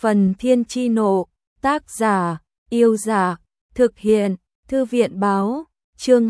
Phần Thiên Chi Nộ, tác giả, Yêu Giả, thực hiện, Thư viện báo, chương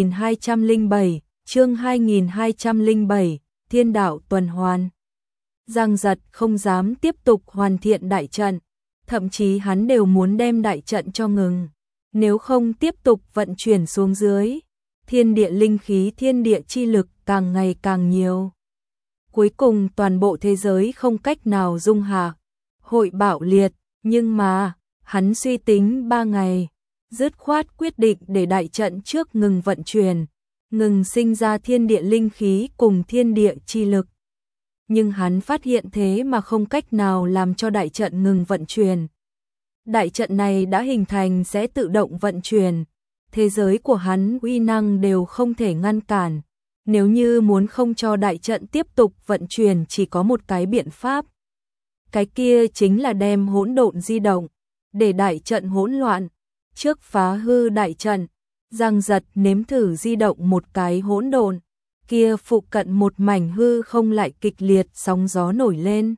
2207, Thiên đạo tuần hoàn. Giang Giật không dám tiếp tục hoàn thiện đại trận, thậm chí hắn đều muốn đem đại trận cho ngừng, nếu không tiếp tục vận chuyển xuống dưới, thiên địa linh khí, thiên địa chi lực càng ngày càng nhiều. Cuối cùng toàn bộ thế giới không cách nào dung hạ, hội bạo liệt, nhưng mà, hắn suy tính 3 ngày, dứt khoát quyết định để đại trận trước ngừng vận chuyển, ngừng sinh ra thiên địa linh khí cùng thiên địa chi lực. Nhưng hắn phát hiện thế mà không cách nào làm cho đại trận ngừng vận chuyển. Đại trận này đã hình thành sẽ tự động vận chuyển, thế giới của hắn uy năng đều không thể ngăn cản. Nếu như muốn không cho đại trận tiếp tục vận chuyển chỉ có một cái biện pháp. Cái kia chính là đem hỗn độn di động, để đại trận hỗn loạn. Trước phá hư đại trận, Giang Giật nếm thử di động một cái hỗn độn, kia phụ cận một mảnh hư không lại kịch liệt sóng gió nổi lên.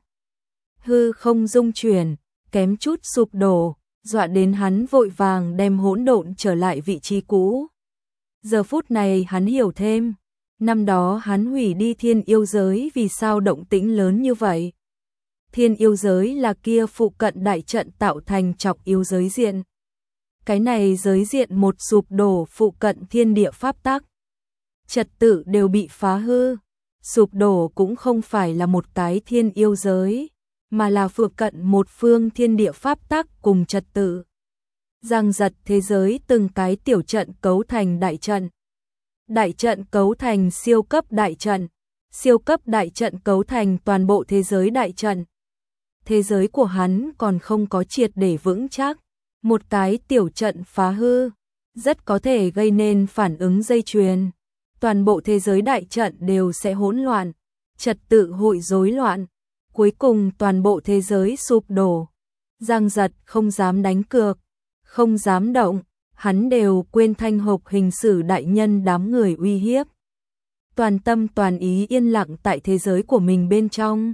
Hư không rung chuyển, kém chút sụp đổ, dọa đến hắn vội vàng đem hỗn độn trở lại vị trí cũ. Giờ phút này hắn hiểu thêm, năm đó hắn hủy đi thiên yêu giới vì sao động tĩnh lớn như vậy. Thiên yêu giới là kia phụ cận đại trận tạo thành trọc yêu giới diện. Cái này giới diện một sụp đổ, phụ cận thiên địa pháp tắc, trật tự đều bị phá hư. Sụp đổ cũng không phải là một cái thiên yêu giới, mà là phụ cận một phương thiên địa pháp tắc cùng trật tự. Giang Giật thế giới từng cái tiểu trận cấu thành đại trận. Đại trận cấu thành siêu cấp đại trận. Siêu cấp đại trận cấu thành toàn bộ thế giới đại trận. Thế giới của hắn còn không có triệt để vững chắc. Một cái tiểu trận phá hư, rất có thể gây nên phản ứng dây chuyền. Toàn bộ thế giới đại trận đều sẽ hỗn loạn, trật tự hội rối loạn. Cuối cùng toàn bộ thế giới sụp đổ. Giang Giật không dám đánh cược, không dám động, hắn đều quên Thanh Hộc hình sử đại nhân đám người uy hiếp. Toàn tâm toàn ý yên lặng tại thế giới của mình bên trong.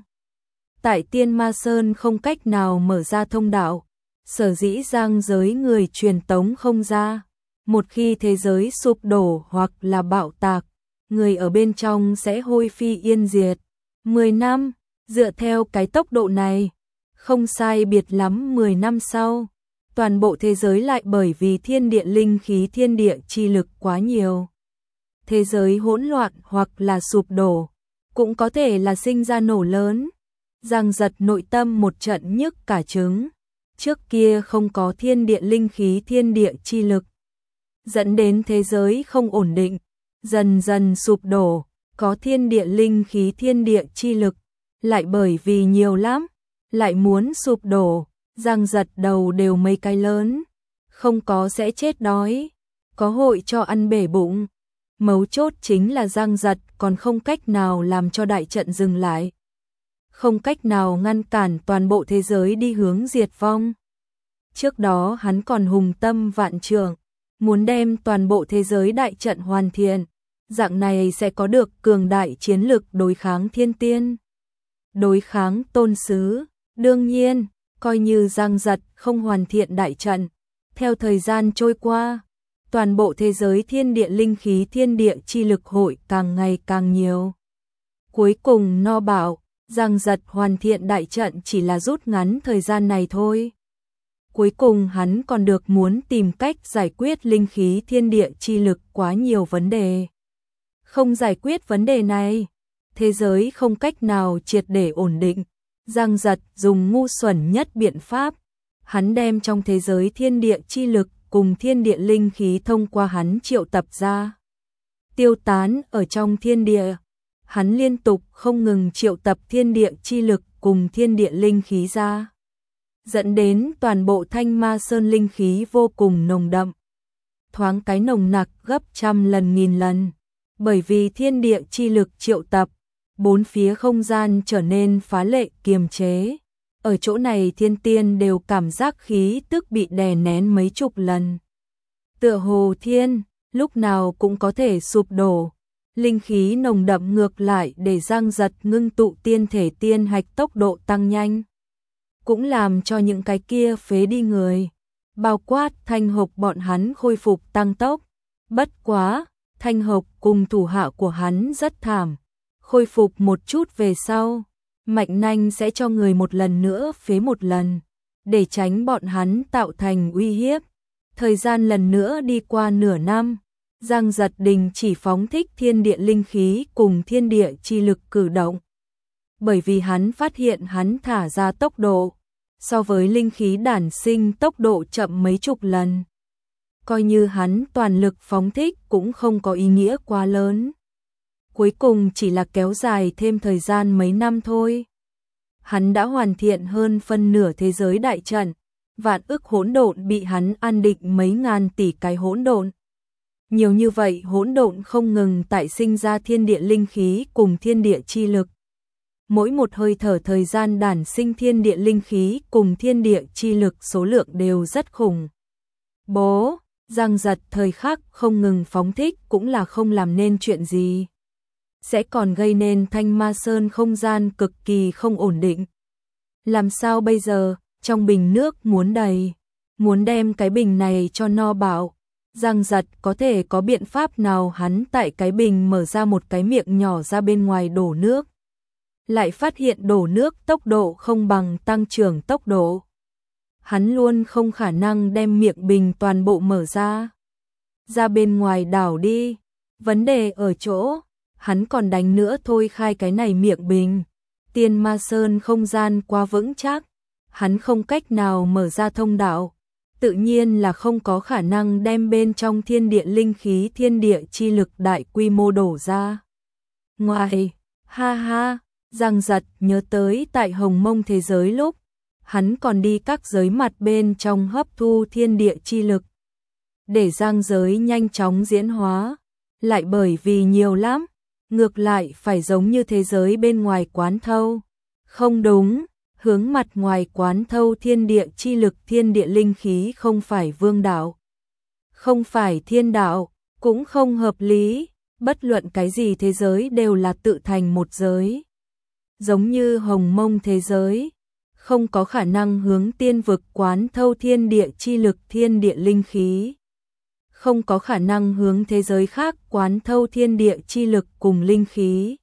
Tại Tiên Ma Sơn không cách nào mở ra thông đạo, sở dĩ Giang giới người truyền tống không ra. Một khi thế giới sụp đổ hoặc là bạo tạc, người ở bên trong sẽ hôi phi yên diệt. 10 năm, dựa theo cái tốc độ này, không sai biệt lắm 10 năm sau, toàn bộ thế giới lại bởi vì thiên địa linh khí, thiên địa chi lực quá nhiều. Thế giới hỗn loạn hoặc là sụp đổ, cũng có thể là sinh ra nổ lớn. Giang Giật nội tâm một trận nhức cả trứng. Trước kia không có thiên địa linh khí, thiên địa chi lực, dẫn đến thế giới không ổn định, dần dần sụp đổ. Có thiên địa linh khí, thiên địa chi lực, lại bởi vì nhiều lắm, lại muốn sụp đổ. Giang Giật đầu đều mấy cái lớn, không có sẽ chết đói, có hội cho ăn bể bụng. Mấu chốt chính là Giang Giật còn không cách nào làm cho đại trận dừng lại, không cách nào ngăn cản toàn bộ thế giới đi hướng diệt vong. Trước đó hắn còn hùng tâm vạn trượng, muốn đem toàn bộ thế giới đại trận hoàn thiện, dạng này sẽ có được cường đại chiến lực đối kháng thiên tiên, đối kháng tôn sứ. Đương nhiên, coi như Giang Giật không hoàn thiện đại trận, theo thời gian trôi qua, toàn bộ thế giới thiên địa linh khí, thiên địa chi lực hội càng ngày càng nhiều. Cuối cùng no bảo, Giang Giật hoàn thiện đại trận chỉ là rút ngắn thời gian này thôi. Cuối cùng hắn còn được muốn tìm cách giải quyết linh khí, thiên địa chi lực quá nhiều vấn đề. Không giải quyết vấn đề này, thế giới không cách nào triệt để ổn định. Giang Giật dùng ngu xuẩn nhất biện pháp, hắn đem trong thế giới thiên địa chi lực cùng thiên địa linh khí thông qua hắn triệu tập ra, tiêu tán ở trong thiên địa. Hắn liên tục không ngừng triệu tập thiên địa chi lực cùng thiên địa linh khí ra, dẫn đến toàn bộ Thanh Ma Sơn linh khí vô cùng nồng đậm, thoáng cái nồng nặc gấp trăm lần nghìn lần. Bởi vì thiên địa chi lực triệu tập, bốn phía không gian trở nên phá lệ kiềm chế. Ở chỗ này thiên tiên đều cảm giác khí tức bị đè nén mấy chục lần. Tựa hồ thiên, lúc nào cũng có thể sụp đổ. Linh khí nồng đậm ngược lại để Giang Giật ngưng tụ tiên thể tiên hạch tốc độ tăng nhanh. cũng làm cho những cái kia phế đi người, bao quát Thanh Hộc bọn hắn khôi phục tăng tốc. Bất quá, Thanh Hộc cùng thủ hạ của hắn rất thảm, khôi phục một chút về sau, Mạnh Nanh sẽ cho người một lần nữa phế một lần, để tránh bọn hắn tạo thành uy hiếp. Thời gian lần nữa đi qua nửa năm, Giang Giật đình chỉ phóng thích thiên địa linh khí cùng thiên địa chi lực cử động. Bởi vì hắn phát hiện hắn thả ra tốc độ, so với linh khí đản sinh tốc độ chậm mấy chục lần. Coi như hắn toàn lực phóng thích cũng không có ý nghĩa quá lớn. Cuối cùng chỉ là kéo dài thêm thời gian mấy năm thôi. Hắn đã hoàn thiện hơn phân nửa thế giới đại trận, vạn ức hỗn độn bị hắn an định mấy ngàn tỷ cái hỗn độn. Nhiều như vậy hỗn độn không ngừng tại sinh ra thiên địa linh khí cùng thiên địa chi lực. Mỗi một hơi thở thời gian đản sinh thiên địa linh khí cùng thiên địa chi lực số lượng đều rất khủng. Bố, Giang Giật thời khắc không ngừng phóng thích cũng là không làm nên chuyện gì. Sẽ còn gây nên Thanh Ma Sơn không gian cực kỳ không ổn định. Làm sao bây giờ, trong bình nước muốn đầy, muốn đem cái bình này cho no bạo. Giang Giật có thể có biện pháp nào hắn tại cái bình mở ra một cái miệng nhỏ ra bên ngoài đổ nước. Lại phát hiện đổ nước tốc độ không bằng tăng trưởng tốc độ. Hắn luôn không khả năng đem miệng bình toàn bộ mở ra bên ngoài đảo đi. Vấn đề ở chỗ, hắn còn đánh nữa thôi khai cái này miệng bình. Tiên Ma Sơn không gian quá vững chắc, hắn không cách nào mở ra thông đạo. Tự nhiên là không có khả năng đem bên trong thiên địa linh khí thiên địa chi lực đại quy mô đổ ra. Ngoài, ha ha, Giang Giật nhớ tới tại Hồng Mông thế giới lúc, hắn còn đi các giới mặt bên trong hấp thu thiên địa chi lực. Để giang giới nhanh chóng diễn hóa, lại bởi vì nhiều lắm, ngược lại phải giống như thế giới bên ngoài quán thâu. Không đúng, hướng mặt ngoài quán thâu thiên địa chi lực thiên địa linh khí không phải vương đạo, không phải thiên đạo, cũng không hợp lý, bất luận cái gì thế giới đều là tự thành một giới. Giống như Hồng Mông thế giới, không có khả năng hướng tiên vực quán thâu thiên địa chi lực thiên địa linh khí. Không có khả năng hướng thế giới khác quán thâu thiên địa chi lực cùng linh khí.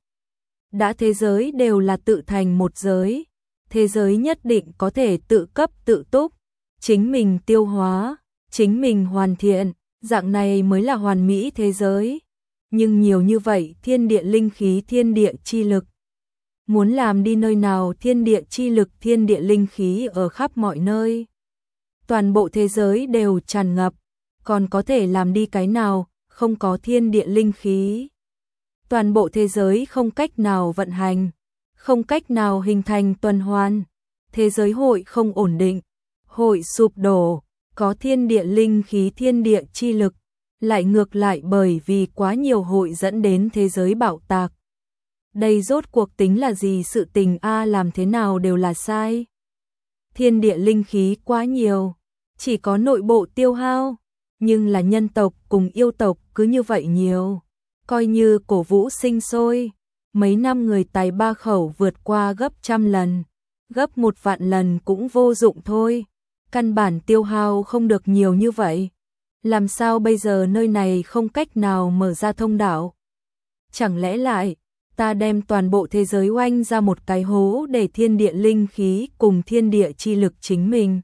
Đã thế giới đều là tự thành một giới, thế giới nhất định có thể tự cấp tự túc, chính mình tiêu hóa, chính mình hoàn thiện, dạng này mới là hoàn mỹ thế giới. Nhưng nhiều như vậy thiên địa linh khí thiên địa chi lực, muốn làm đi nơi nào thiên địa chi lực thiên địa linh khí ở khắp mọi nơi. Toàn bộ thế giới đều tràn ngập, còn có thể làm đi cái nào, không có thiên địa linh khí. Toàn bộ thế giới không cách nào vận hành, không cách nào hình thành tuần hoàn. Thế giới hội không ổn định, hội sụp đổ, có thiên địa linh khí thiên địa chi lực, lại ngược lại bởi vì quá nhiều hội dẫn đến thế giới bạo tạc. Đây rốt cuộc tính là gì sự tình làm thế nào đều là sai. Thiên địa linh khí quá nhiều, chỉ có nội bộ tiêu hao, nhưng là nhân tộc cùng yêu tộc cứ như vậy nhiều. Coi như cổ vũ sinh sôi, mấy năm người tài ba khẩu vượt qua gấp 100 lần, gấp 1 vạn lần cũng vô dụng thôi. Căn bản tiêu hao không được nhiều như vậy. Làm sao bây giờ nơi này không cách nào mở ra thông đạo? Chẳng lẽ lại, ta đem toàn bộ thế giới oanh ra một cái hố để thiên địa linh khí cùng thiên địa chi lực chính mình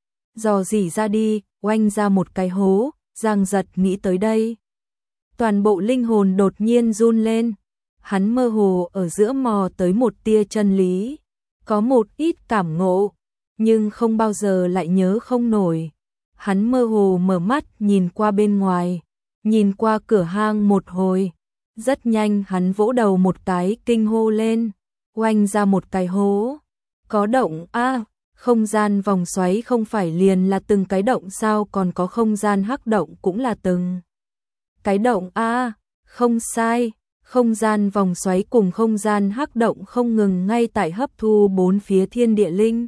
dò dỉ ra đi, oanh ra một cái hố. Giang Giật nghĩ tới đây, toàn bộ linh hồn đột nhiên run lên. Hắn mơ hồ ở giữa mò tới một tia chân lý, có một ít cảm ngộ, nhưng không bao giờ lại nhớ không nổi. Hắn mơ hồ mở mắt nhìn qua bên ngoài, nhìn qua cửa hang một hồi. Rất nhanh hắn vỗ đầu một cái kinh hô lên, oanh ra một cái hố. Có động không gian vòng xoáy không phải liền là từng cái động sao, còn có không gian hắc động cũng là từng cái động không sai. Không gian vòng xoáy cùng không gian hắc động không ngừng ngay tại hấp thu bốn phía thiên địa linh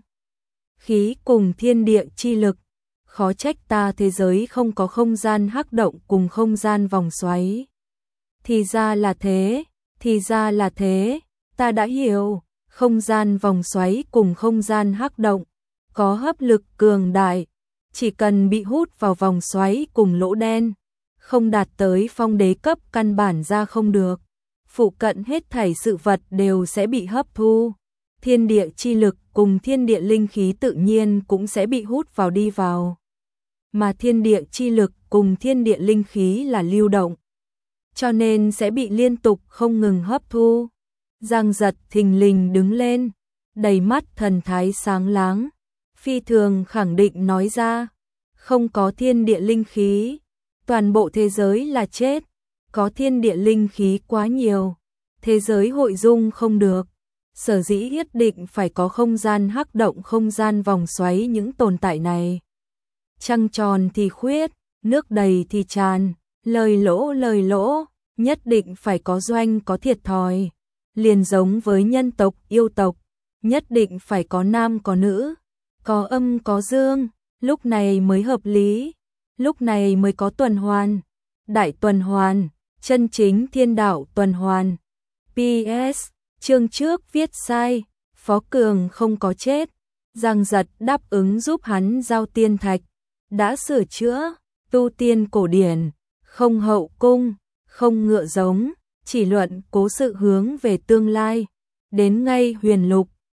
khí cùng thiên địa chi lực. Khó trách ta thế giới không có không gian hắc động cùng không gian vòng xoáy. Thì ra là thế, thì ra là thế, ta đã hiểu. Không gian vòng xoáy cùng không gian hắc động có hấp lực cường đại, chỉ cần bị hút vào vòng xoáy cùng lỗ đen, không đạt tới phong đế cấp căn bản ra không được. Phụ cận hết thảy sự vật đều sẽ bị hấp thu. Thiên địa chi lực cùng thiên địa linh khí tự nhiên cũng sẽ bị hút vào đi vào. Mà thiên địa chi lực cùng thiên địa linh khí là lưu động, cho nên sẽ bị liên tục không ngừng hấp thu. Giang Giật thình lình đứng lên, đầy mắt thần thái sáng láng, phi thường khẳng định nói ra, không có thiên địa linh khí, toàn bộ thế giới là chết, có thiên địa linh khí quá nhiều, thế giới hội dung không được. Sở dĩ nhất định phải có không gian hắc động, không gian vòng xoáy những tồn tại này. Trăng tròn thì khuyết, nước đầy thì tràn, lời lỗ, nhất định phải có doanh có thiệt thòi. Liền giống với nhân tộc, yêu tộc, nhất định phải có nam có nữ, có âm có dương, lúc này mới hợp lý, lúc này mới có tuần hoàn, đại tuần hoàn, chân chính thiên đạo tuần hoàn. PS, chương trước viết sai, Phó Cường không có chết, Giang Giật đáp ứng giúp hắn giao tiên thạch, đã sửa chữa, tu tiên cổ điển, không hậu cung, không ngựa giống, chỉ luận cố sự hướng về tương lai, đến ngay huyền lục,